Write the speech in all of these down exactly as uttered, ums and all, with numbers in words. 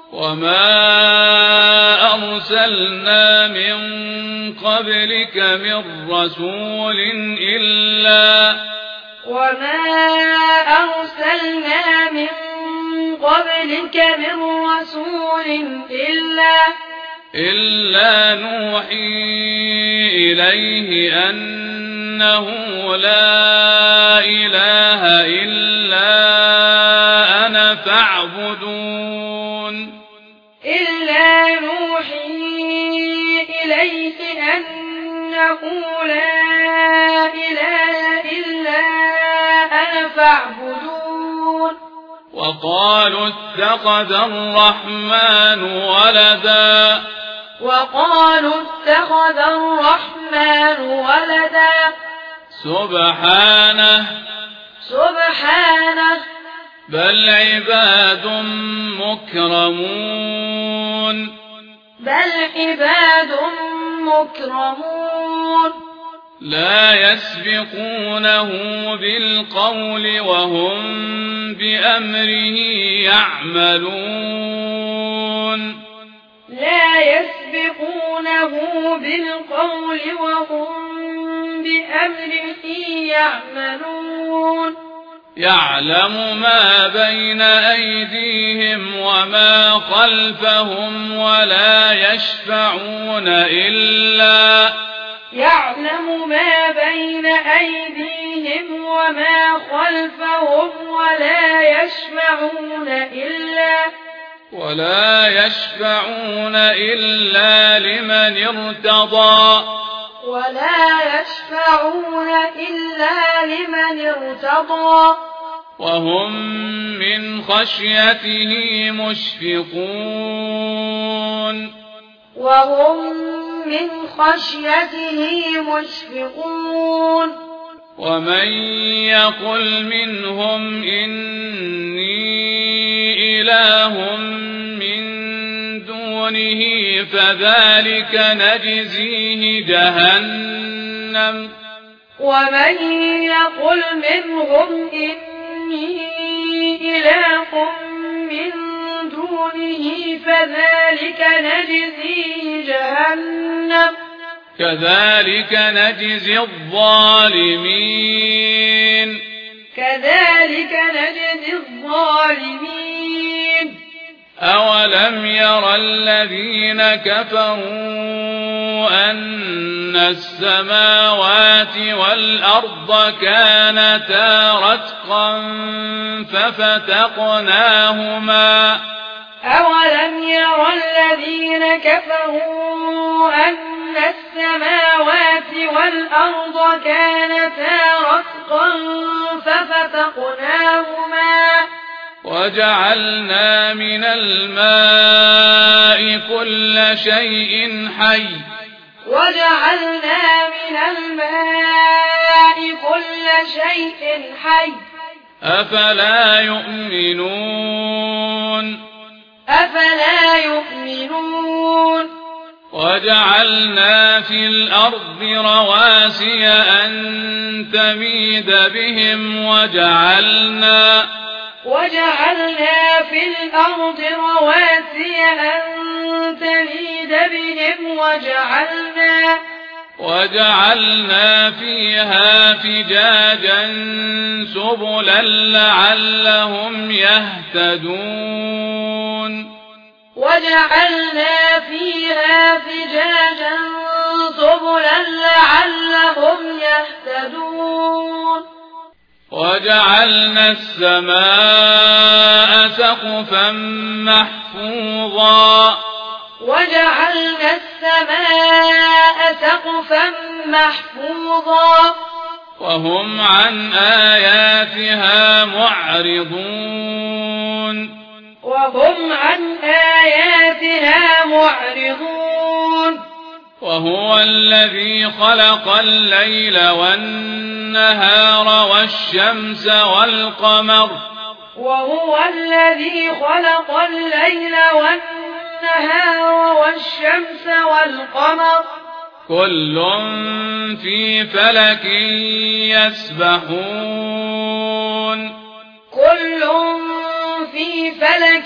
وما أرسلنا من قبلك من رسول إلا وما أرسلنا من قبلك من رسول إلا إلا نوحي إليه أنه لا إله إلا أنا فاعبدون إلا نوحي إليه أنه لا إله إلا أنا فاعبدون وقالوا اتخذ الرحمن ولدا وقالوا اتخذ الرحمن ولدا سبحانه سبحانه بل عباد مكرمون بل عباد مكرمون لا يسبقونه بالقول وهم بأمره يعملون لا يسبقونه بالقول وهم بأمره يعملون يعلم ما بين أيديهم وما خلفهم ولا يشفعون إلا يعلم ما بين أيديهم وما خلفهم ولا يشفعون إلا ولا يشفعون إلا لمن ارتضى ولا يشفعون إلا لمن ارتضى وهم من خشيته مشفقون وهم من خشيته مشفقون ومن يقل منهم إني إله من دونه فذلك نجزيه جهنم ومن يقل منهم إني إله من دونه فذلك نجزيه جهنم كذلك نجزي الظالمين كذلك نجزي الظالمين أولم ير الذين كفروا أن السماوات والأرض كانتا رتقا ففتقناهما أولم ير الذين كفروا أن السماوات والأرض كانتا رتقا ففتقناهما وجعلنا من الماء كل شيء حي وجعلنا من الماء كل شيء حي أفلا يؤمنون أفلا يؤمنون وجعلنا في الأرض رواسي أن تميد بهم وجعلنا وجعلنا في الأرض رواسي أن تميد بهم وجعلنا وجعلنا فيها فجاجا سبلا لعلهم يهتدون وجعلنا فيها فجاجا سبلا لعلهم يهتدون وجعلنا السماء سقفا محفوظا وجعلنا السماء سقفا محفوظا وهم عن آياتها معرضون وهم عن آياتها معرضون وهو الذي خلق الليل والنهار والشمس والقمر وهو الذي خلق الليل والنهار والشمس والقمر كل في فلك يسبحون كل في فلك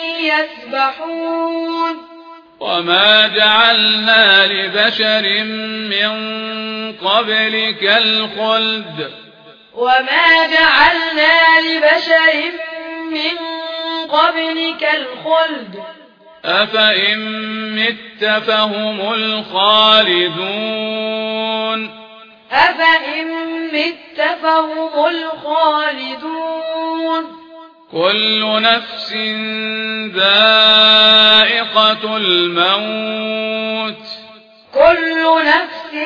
يسبحون وما جعلنا لبشر من قبلك الخلد وما جعلنا لبشر من قبلك الخلد أفإن مت فهم الخالدون أفإن مت فهم الخالدون كل نفس ذائقة الموت كل نفس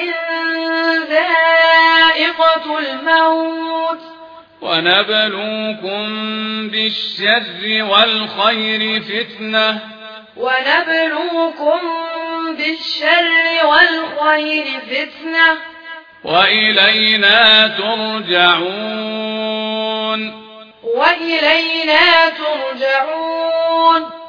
ذائقة الموت ونبلوكم بالشر والخير فتنة ونبلوكم بالشر والخير فتنة وإلينا ترجعون وإلينا ترجعون